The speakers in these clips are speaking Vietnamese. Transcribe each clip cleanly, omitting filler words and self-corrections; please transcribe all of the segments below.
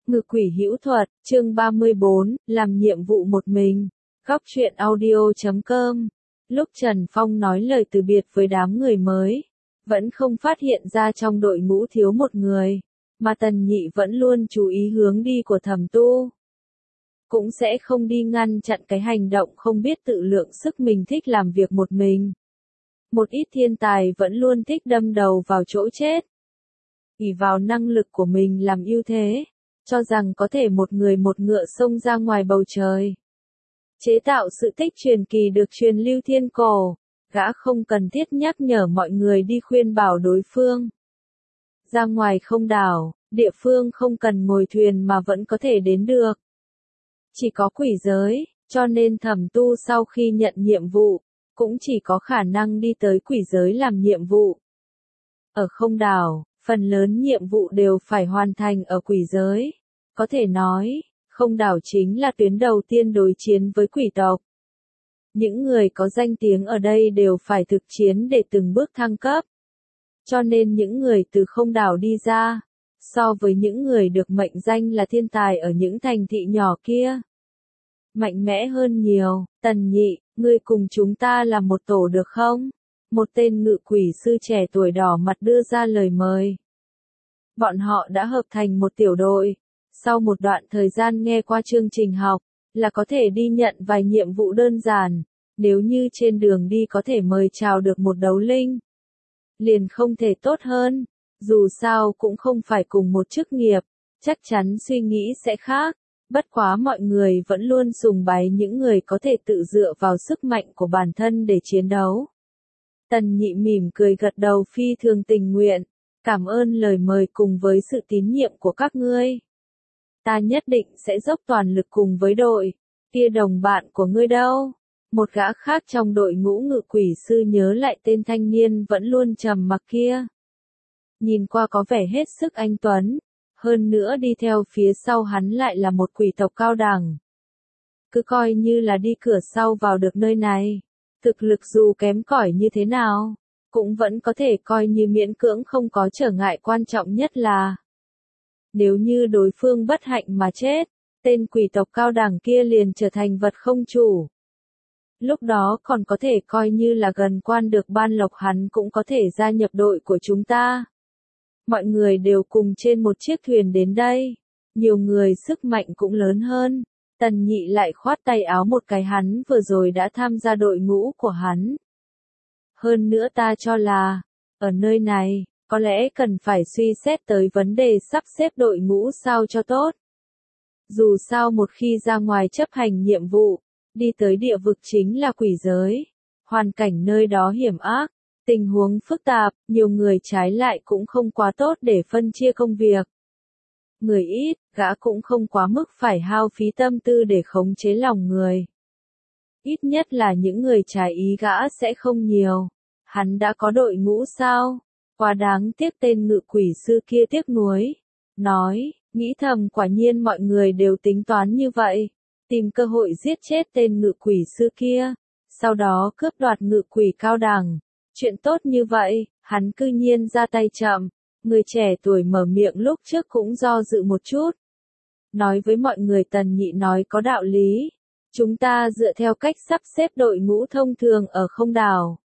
Ngự quỷ hữu thuật, chương 34, làm nhiệm vụ một mình. Góc truyện audio.com. Lúc Trần Phong nói lời từ biệt với đám người mới, vẫn không phát hiện ra trong đội ngũ thiếu một người, mà Tần Nhị vẫn luôn chú ý hướng đi của Thẩm Tu. Cũng sẽ không đi ngăn chặn cái hành động không biết tự lượng sức mình thích làm việc một mình. Một ít thiên tài vẫn luôn thích đâm đầu vào chỗ chết, ỷ vào năng lực của mình làm ưu thế, cho rằng có thể một người một ngựa xông ra ngoài bầu trời. Chế tạo sự tích truyền kỳ được truyền lưu thiên cổ, gã không cần thiết nhắc nhở mọi người đi khuyên bảo đối phương. Ra ngoài không đảo, địa phương không cần ngồi thuyền mà vẫn có thể đến được. Chỉ có quỷ giới, cho nên Thẩm Tu sau khi nhận nhiệm vụ, cũng chỉ có khả năng đi tới quỷ giới làm nhiệm vụ. Ở không đảo, phần lớn nhiệm vụ đều phải hoàn thành ở quỷ giới. Có thể nói, không đảo chính là tuyến đầu tiên đối chiến với quỷ tộc. Những người có danh tiếng ở đây đều phải thực chiến để từng bước thăng cấp. Cho nên những người từ không đảo đi ra, so với những người được mệnh danh là thiên tài ở những thành thị nhỏ kia, mạnh mẽ hơn nhiều. Tần Nhị, ngươi cùng chúng ta làm một tổ được không? Một tên ngự quỷ sư trẻ tuổi đỏ mặt đưa ra lời mời. Bọn họ đã hợp thành một tiểu đội. Sau một đoạn thời gian nghe qua chương trình học, là có thể đi nhận vài nhiệm vụ đơn giản. Nếu như trên đường đi có thể mời chào được một đấu linh, liền không thể tốt hơn. Dù sao cũng không phải cùng một chức nghiệp, chắc chắn suy nghĩ sẽ khác. Bất quá mọi người vẫn luôn sùng bái những người có thể tự dựa vào sức mạnh của bản thân để chiến đấu. Tần Nhị mỉm cười gật đầu phi thường tình nguyện. Cảm ơn lời mời cùng với sự tín nhiệm của các ngươi. Ta nhất định sẽ dốc toàn lực cùng với đội. Kia đồng bạn của ngươi đâu? Một gã khác trong đội ngũ ngự quỷ sư nhớ lại tên thanh niên vẫn luôn trầm mặc kia. Nhìn qua có vẻ hết sức anh tuấn. Hơn nữa đi theo phía sau hắn lại là một quỷ tộc cao đẳng. Cứ coi như là đi cửa sau vào được nơi này. Thực lực dù kém cỏi như thế nào, cũng vẫn có thể coi như miễn cưỡng không có trở ngại, quan trọng nhất là nếu như đối phương bất hạnh mà chết, tên quỷ tộc cao đẳng kia liền trở thành vật không chủ. Lúc đó còn có thể coi như là gần quan được ban lộc, hắn cũng có thể gia nhập đội của chúng ta. Mọi người đều cùng trên một chiếc thuyền đến đây, nhiều người sức mạnh cũng lớn hơn. Tần Nhị lại khoát tay áo một cái, hắn vừa rồi đã tham gia đội ngũ của hắn. Hơn nữa ta cho là, ở nơi này, có lẽ cần phải suy xét tới vấn đề sắp xếp đội ngũ sao cho tốt. Dù sao một khi ra ngoài chấp hành nhiệm vụ, đi tới địa vực chính là quỷ giới. Hoàn cảnh nơi đó hiểm ác, tình huống phức tạp, nhiều người trái lại cũng không quá tốt để phân chia công việc. Người ít, gã cũng không quá mức phải hao phí tâm tư để khống chế lòng người. Ít nhất là những người trái ý gã sẽ không nhiều. Hắn đã có đội ngũ sao? Quá đáng tiếc, tên ngự quỷ sư kia tiếc nuối. Nói, nghĩ thầm quả nhiên mọi người đều tính toán như vậy. Tìm cơ hội giết chết tên ngự quỷ sư kia. Sau đó cướp đoạt ngự quỷ cao đẳng. Chuyện tốt như vậy, hắn cư nhiên ra tay chậm. Người trẻ tuổi mở miệng lúc trước cũng do dự một chút. Nói với mọi người Tần Nhị nói có đạo lý. Chúng ta dựa theo cách sắp xếp đội ngũ thông thường ở không đảo.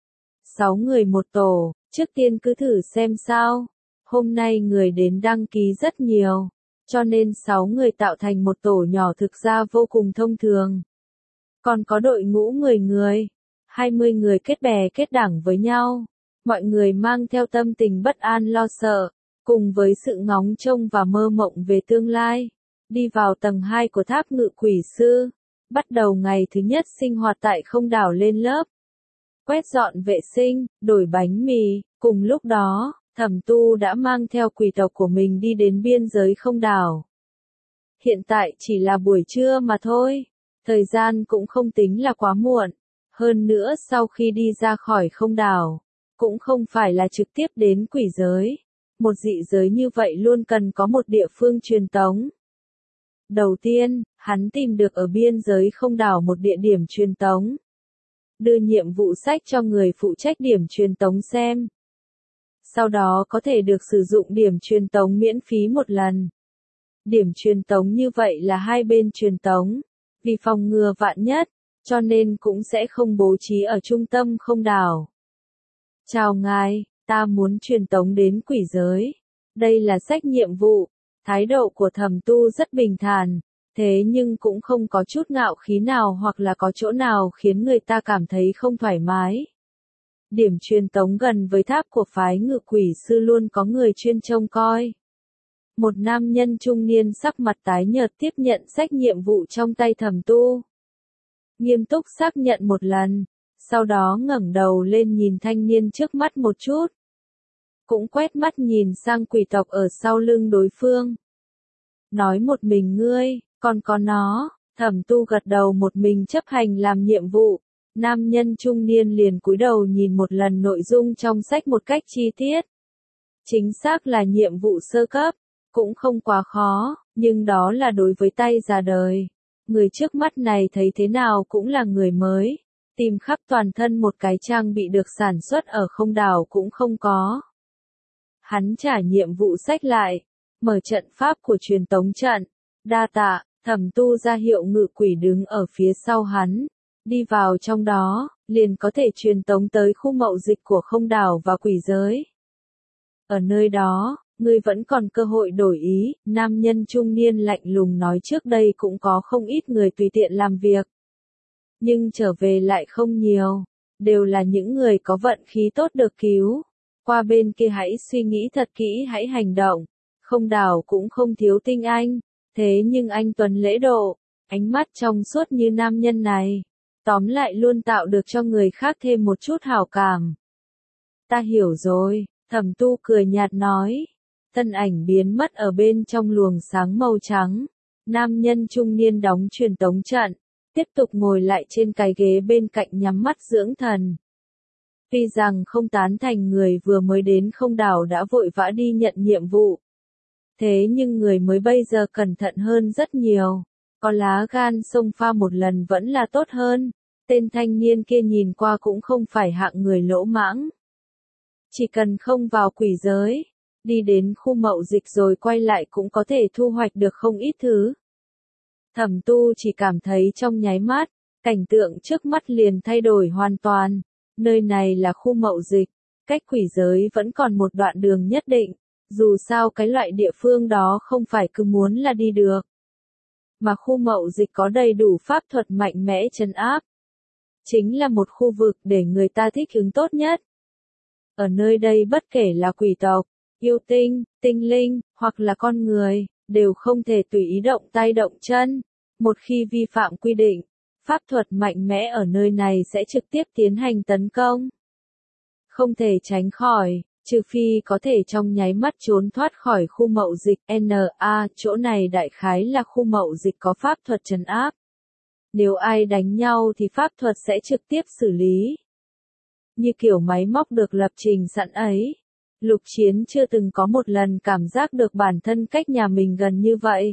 6 người một tổ, trước tiên cứ thử xem sao. Hôm nay người đến đăng ký rất nhiều, cho nên 6 người tạo thành một tổ nhỏ thực ra vô cùng thông thường. Còn có đội ngũ 10 người, 20 người kết bè kết đảng với nhau. Mọi người mang theo tâm tình bất an lo sợ, cùng với sự ngóng trông và mơ mộng về tương lai. Đi vào tầng 2 của tháp ngự quỷ sư. Bắt đầu ngày thứ nhất sinh hoạt tại không đảo lên lớp. Quét dọn vệ sinh, đổi bánh mì. Cùng lúc đó, Thẩm Tu đã mang theo quỷ tộc của mình đi đến biên giới không đảo. Hiện tại chỉ là buổi trưa mà thôi. Thời gian cũng không tính là quá muộn. Hơn nữa sau khi đi ra khỏi không đảo, cũng không phải là trực tiếp đến quỷ giới. Một dị giới như vậy luôn cần có một địa phương truyền tống. Đầu tiên, hắn tìm được ở biên giới không đảo một địa điểm truyền tống. Đưa nhiệm vụ sách cho người phụ trách điểm truyền tống xem. Sau đó có thể được sử dụng điểm truyền tống miễn phí một lần. Điểm truyền tống như vậy là hai bên truyền tống, vì phòng ngừa vạn nhất, cho nên cũng sẽ không bố trí ở trung tâm không đảo. Chào ngài, ta muốn truyền tống đến quỷ giới. Đây là sách nhiệm vụ. Thái độ của Thẩm Tu rất bình thản, thế nhưng cũng không có chút ngạo khí nào hoặc là có chỗ nào khiến người ta cảm thấy không thoải mái. Điểm truyền tống gần với tháp của phái Ngự Quỷ Sư luôn có người chuyên trông coi. Một nam nhân trung niên sắc mặt tái nhợt tiếp nhận sách nhiệm vụ trong tay Thẩm Tu. Nghiêm túc xác nhận một lần, sau đó ngẩng đầu lên nhìn thanh niên trước mắt một chút. Cũng quét mắt nhìn sang quỷ tộc ở sau lưng đối phương. Nói một mình ngươi, còn có nó. Thẩm Tu gật đầu một mình chấp hành làm nhiệm vụ. Nam nhân trung niên liền cúi đầu nhìn một lần nội dung trong sách một cách chi tiết. Chính xác là nhiệm vụ sơ cấp, cũng không quá khó, nhưng đó là đối với tay già đời. Người trước mắt này thấy thế nào cũng là người mới, tìm khắp toàn thân một cái trang bị được sản xuất ở không đảo cũng không có. Hắn trả nhiệm vụ sách lại, mở trận pháp của truyền tống trận, đa tạ. Thẩm Tu ra hiệu Ngự Quỷ đứng ở phía sau hắn, đi vào trong đó, liền có thể truyền tống tới khu mậu dịch của không đảo và quỷ giới. Ở nơi đó, ngươi vẫn còn cơ hội đổi ý, nam nhân trung niên lạnh lùng nói trước đây cũng có không ít người tùy tiện làm việc. Nhưng trở về lại không nhiều, đều là những người có vận khí tốt được cứu. Qua bên kia hãy suy nghĩ thật kỹ hãy hành động, không đảo cũng không thiếu tinh anh, thế nhưng anh tuấn lễ độ, ánh mắt trong suốt như nam nhân này, tóm lại luôn tạo được cho người khác thêm một chút hảo cảm. Ta hiểu rồi, Thẩm Tu cười nhạt nói. Thân ảnh biến mất ở bên trong luồng sáng màu trắng. Nam nhân trung niên đóng truyền tống trận, tiếp tục ngồi lại trên cái ghế bên cạnh nhắm mắt dưỡng thần. Tuy rằng không tán thành người vừa mới đến không đảo đã vội vã đi nhận nhiệm vụ. Thế nhưng người mới bây giờ cẩn thận hơn rất nhiều. Có lá gan xông pha một lần vẫn là tốt hơn. Tên thanh niên kia nhìn qua cũng không phải hạng người lỗ mãng. Chỉ cần không vào quỷ giới, đi đến khu mậu dịch rồi quay lại cũng có thể thu hoạch được không ít thứ. Thẩm Tu chỉ cảm thấy trong nháy mắt, cảnh tượng trước mắt liền thay đổi hoàn toàn. Nơi này là khu mậu dịch, cách quỷ giới vẫn còn một đoạn đường nhất định, dù sao cái loại địa phương đó không phải cứ muốn là đi được. Mà khu mậu dịch có đầy đủ pháp thuật mạnh mẽ trấn áp. Chính là một khu vực để người ta thích ứng tốt nhất. Ở nơi đây bất kể là quỷ tộc, yêu tinh, tinh linh, hoặc là con người, đều không thể tùy ý động tay động chân. Một khi vi phạm quy định, pháp thuật mạnh mẽ ở nơi này sẽ trực tiếp tiến hành tấn công. Không thể tránh khỏi, trừ phi có thể trong nháy mắt trốn thoát khỏi khu mậu dịch NA, chỗ này đại khái là khu mậu dịch có pháp thuật trấn áp. Nếu ai đánh nhau thì pháp thuật sẽ trực tiếp xử lý. Như kiểu máy móc được lập trình sẵn ấy. Lục Chiến chưa từng có một lần cảm giác được bản thân cách nhà mình gần như vậy.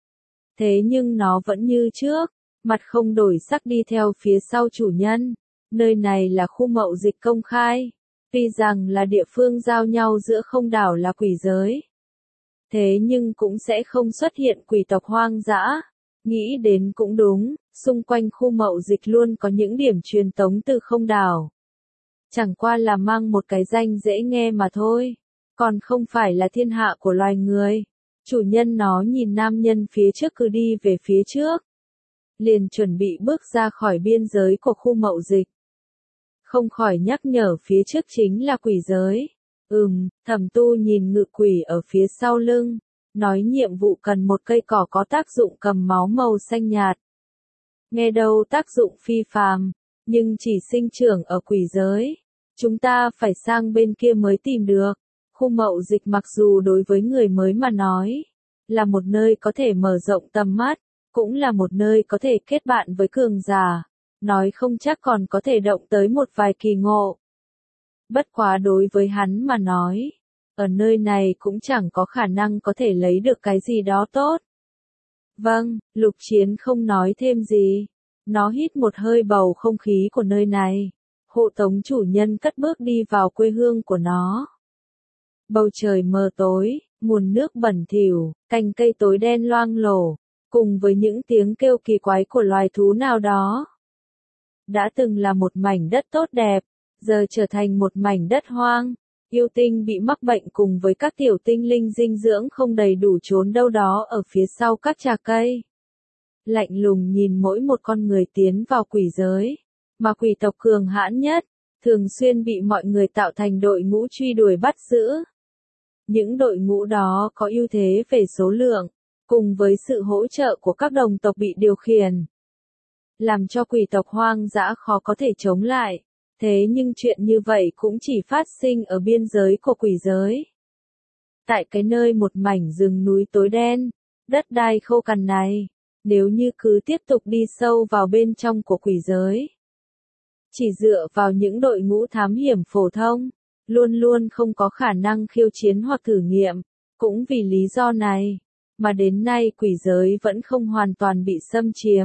Thế nhưng nó vẫn như trước, mặt không đổi sắc đi theo phía sau chủ nhân. Nơi này là khu mậu dịch công khai. Tuy rằng là địa phương giao nhau giữa không đảo là quỷ giới. Thế nhưng cũng sẽ không xuất hiện quỷ tộc hoang dã. Nghĩ đến cũng đúng, xung quanh khu mậu dịch luôn có những điểm truyền tống từ không đảo. Chẳng qua là mang một cái danh dễ nghe mà thôi, còn không phải là thiên hạ của loài người. Chủ nhân nó nhìn nam nhân phía trước cứ đi về phía trước. Liền chuẩn bị bước ra khỏi biên giới của khu mậu dịch. Không khỏi nhắc nhở phía trước chính là quỷ giới. Thẩm Tu nhìn Ngự Quỷ ở phía sau lưng, nói nhiệm vụ cần một cây cỏ có tác dụng cầm máu màu xanh nhạt. Nghe đâu tác dụng phi phàm, nhưng chỉ sinh trưởng ở quỷ giới. Chúng ta phải sang bên kia mới tìm được. Khu mậu dịch mặc dù đối với người mới mà nói, là một nơi có thể mở rộng tầm mắt, cũng là một nơi có thể kết bạn với cường giả. Nói không chắc còn có thể động tới một vài kỳ ngộ. Bất quá đối với hắn mà nói, ở nơi này cũng chẳng có khả năng có thể lấy được cái gì đó tốt. Vâng, Lục Chiến không nói thêm gì. Nó hít một hơi bầu không khí của nơi này. Hộ tống chủ nhân cất bước đi vào quê hương của nó. Bầu trời mờ tối, nguồn nước bẩn thỉu, cành cây tối đen loang lổ, cùng với những tiếng kêu kỳ quái của loài thú nào đó. Đã từng là một mảnh đất tốt đẹp, giờ trở thành một mảnh đất hoang. Yêu tinh bị mắc bệnh cùng với các tiểu tinh linh dinh dưỡng không đầy đủ trốn đâu đó ở phía sau các trà cây. Lạnh lùng nhìn mỗi một con người tiến vào quỷ giới, mà quỷ tộc cường hãn nhất, thường xuyên bị mọi người tạo thành đội ngũ truy đuổi bắt giữ. Những đội ngũ đó có ưu thế về số lượng, cùng với sự hỗ trợ của các đồng tộc bị điều khiển, làm cho quỷ tộc hoang dã khó có thể chống lại. Thế nhưng chuyện như vậy cũng chỉ phát sinh ở biên giới của quỷ giới. Tại cái nơi một mảnh rừng núi tối đen, đất đai khô cằn này, nếu như cứ tiếp tục đi sâu vào bên trong của quỷ giới, chỉ dựa vào những đội ngũ thám hiểm phổ thông, luôn luôn không có khả năng khiêu chiến hoặc thử nghiệm. Cũng vì lý do này, mà đến nay quỷ giới vẫn không hoàn toàn bị xâm chiếm.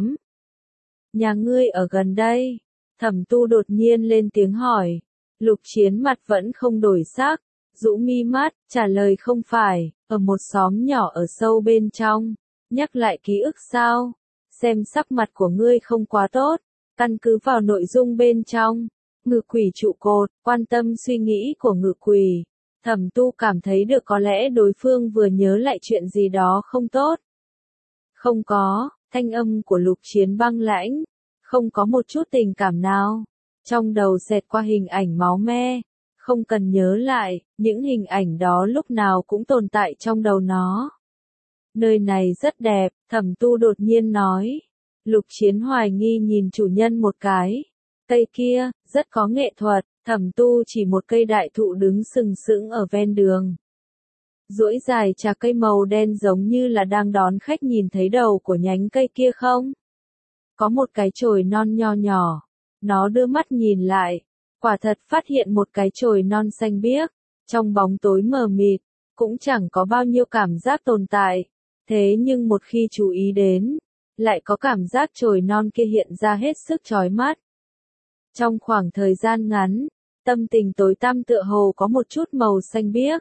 Nhà ngươi ở gần đây? Thẩm Tu đột nhiên lên tiếng hỏi. Lục Chiến mặt vẫn không đổi sắc, rũ mi mắt, trả lời không phải, ở một xóm nhỏ ở sâu bên trong. Nhắc lại ký ức sao? Xem sắc mặt của ngươi không quá tốt, căn cứ vào nội dung bên trong. Ngự quỷ trụ cột, quan tâm suy nghĩ của ngự quỷ. Thẩm Tu cảm thấy được có lẽ đối phương vừa nhớ lại chuyện gì đó không tốt. Không có, thanh âm của Lục Chiến băng lãnh, không có một chút tình cảm nào. Trong đầu xẹt qua hình ảnh máu me, không cần nhớ lại, những hình ảnh đó lúc nào cũng tồn tại trong đầu nó. Nơi này rất đẹp, Thẩm Tu đột nhiên nói. Lục Chiến hoài nghi nhìn chủ nhân một cái. Cây kia, rất có nghệ thuật. Thẩm Tu chỉ một cây đại thụ đứng sừng sững ở ven đường. Duỗi dài trà cây màu đen giống như là đang đón khách, nhìn thấy đầu của nhánh cây kia không? Có một cái chồi non nho nhỏ. Nó đưa mắt nhìn lại. Quả thật phát hiện một cái chồi non xanh biếc. Trong bóng tối mờ mịt, cũng chẳng có bao nhiêu cảm giác tồn tại. Thế nhưng một khi chú ý đến, lại có cảm giác chồi non kia hiện ra hết sức chói mắt. Trong khoảng thời gian ngắn, tâm tình tối tăm tựa hồ có một chút màu xanh biếc.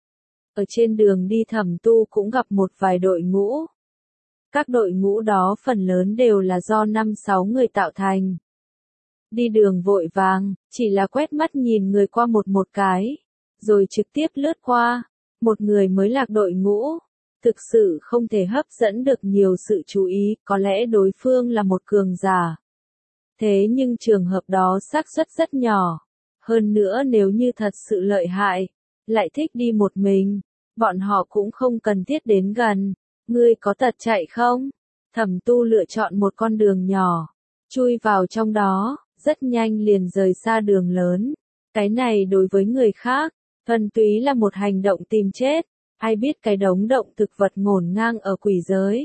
Ở trên đường đi Thẩm Tu cũng gặp một vài đội ngũ. Các đội ngũ đó phần lớn đều là do 5-6 người tạo thành. Đi đường vội vàng, chỉ là quét mắt nhìn người qua một cái, rồi trực tiếp lướt qua. Một người mới lạc đội ngũ, thực sự không thể hấp dẫn được nhiều sự chú ý, có lẽ đối phương là một cường giả. Thế nhưng trường hợp đó xác suất rất nhỏ. Hơn nữa nếu như thật sự lợi hại, lại thích đi một mình, bọn họ cũng không cần thiết đến gần. Ngươi có tật chạy không? Thẩm Tu lựa chọn một con đường nhỏ, chui vào trong đó, rất nhanh liền rời xa đường lớn. Cái này đối với người khác, thuần túy là một hành động tìm chết. Ai biết cái đống động thực vật ngổn ngang ở quỷ giới,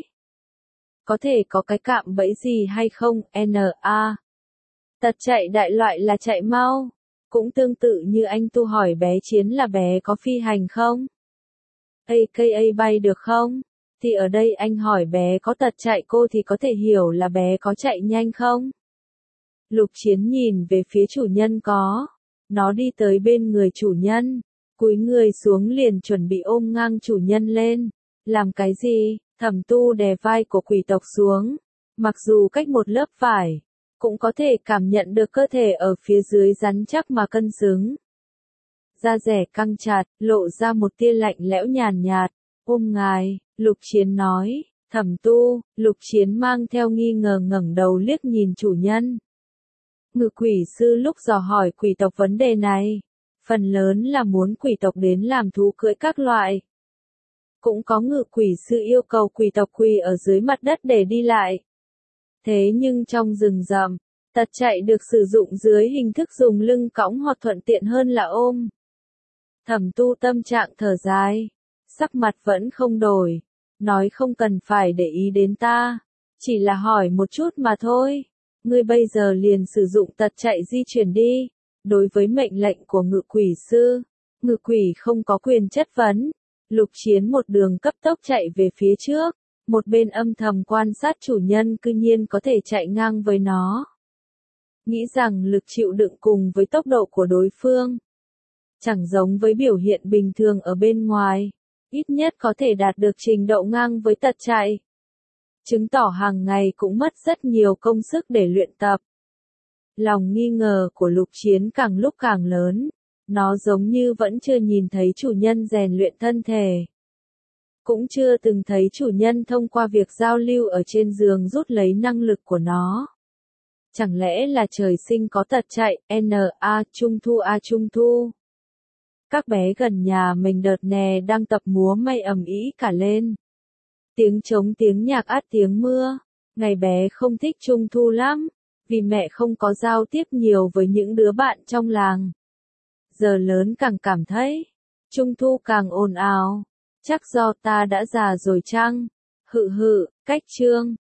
có thể có cái cạm bẫy gì hay không? N.A. Tật chạy đại loại là chạy mau. Cũng tương tự như anh Tu hỏi bé Chiến là bé có phi hành không? AKA bay được không? Thì ở đây anh hỏi bé có tật chạy cô thì có thể hiểu là bé có chạy nhanh không? Lục Chiến nhìn về phía chủ nhân có. Nó đi tới bên người chủ nhân, cúi người xuống liền chuẩn bị ôm ngang chủ nhân lên. Làm cái gì? Thẩm Tu đè vai của quỷ tộc xuống. Mặc dù cách một lớp vải, cũng có thể cảm nhận được cơ thể ở phía dưới rắn chắc mà cân xứng. Da dẻ căng chặt, lộ ra một tia lạnh lẽo nhàn nhạt. Ôm ngài, Lục Chiến nói. Thẩm Tu, Lục Chiến mang theo nghi ngờ ngẩng đầu liếc nhìn chủ nhân. Ngự quỷ sư lúc dò hỏi quỷ tộc vấn đề này, phần lớn là muốn quỷ tộc đến làm thú cưỡi các loại. Cũng có ngự quỷ sư yêu cầu quỷ tộc quỳ ở dưới mặt đất để đi lại. Thế nhưng trong rừng rậm, tật chạy được sử dụng dưới hình thức dùng lưng cõng hoặc thuận tiện hơn là ôm. Thẩm Tu tâm trạng thở dài, sắc mặt vẫn không đổi, nói không cần phải để ý đến ta, chỉ là hỏi một chút mà thôi. Ngươi bây giờ liền sử dụng tật chạy di chuyển đi. Đối với mệnh lệnh của ngự quỷ sư, ngự quỷ không có quyền chất vấn. Lục Chiến một đường cấp tốc chạy về phía trước, một bên âm thầm quan sát chủ nhân cư nhiên có thể chạy ngang với nó. Nghĩ rằng lực chịu đựng cùng với tốc độ của đối phương chẳng giống với biểu hiện bình thường ở bên ngoài. ít nhất có thể đạt được trình độ ngang với tật chạy. Chứng tỏ hàng ngày cũng mất rất nhiều công sức để luyện tập. Lòng nghi ngờ của Lục Chiến càng lúc càng lớn, nó giống như vẫn chưa nhìn thấy chủ nhân rèn luyện thân thể. Cũng chưa từng thấy chủ nhân thông qua việc giao lưu ở trên giường rút lấy năng lực của nó. Chẳng lẽ là trời sinh có tật chạy, Trung Thu Trung Thu. Các bé gần nhà mình đợt nè đang tập múa may ầm ĩ cả lên. Tiếng trống tiếng nhạc át tiếng mưa. Ngày bé không thích Trung Thu lắm, vì mẹ không có giao tiếp nhiều với những đứa bạn trong làng. Giờ lớn càng cảm thấy, Trung Thu càng ồn ào. Chắc do ta đã già rồi chăng? Hự hự, cách Trương.